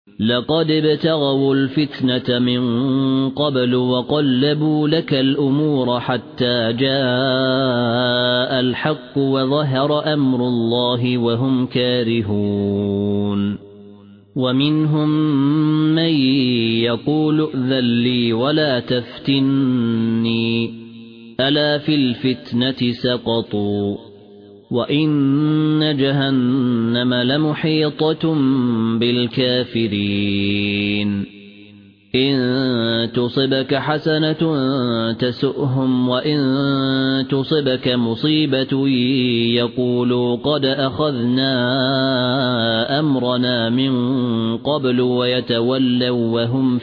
لقد ابتغوا الفتنة من قبل وقلبوا لك الأمور حتى جاء الحق وظهر أمر الله وهم كارهون ومنهم من يقول ائذن لي ولا تفتني ألا في الفتنة سقطوا وإن جهنم لمحيطة بالكافرين إن تصبك حسنة تسؤهم وإن تصبك مصيبة يقولوا قد أخذنا أمرنا من قبل ويتولوا وهم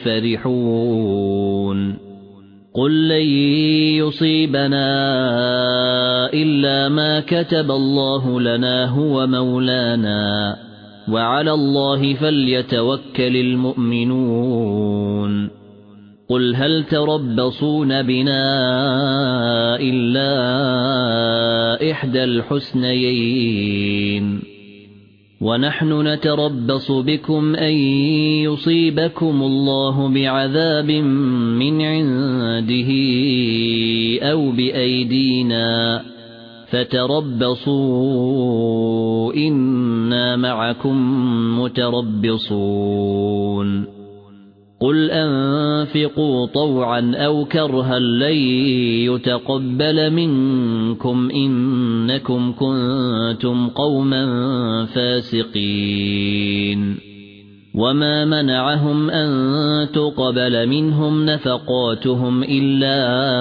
فرحون قل لن يصيبنا إلا ما كتب الله لنا هو مولانا وعلى الله فليتوكل المؤمنون قل هل تربصون بنا إلا إحدى الحسنيين ونحن نتربص بكم أن يصيبكم الله بعذاب من عنده أو بأيدينا فتربصوا إنا معكم متربصون قل أنفقوا طوعا أو كرها لن يتقبل منكم إنكم كنتم قوما فاسقين وما منعهم أن تقبل منهم نفقاتهم إلا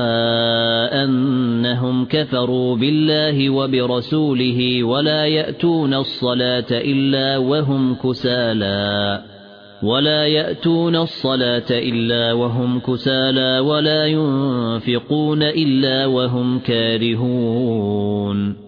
أنهم كفروا بالله وبرسوله ولا يأتون الصلاة إلا وهم كسالى ولا ينفقون إلا وهم كارهون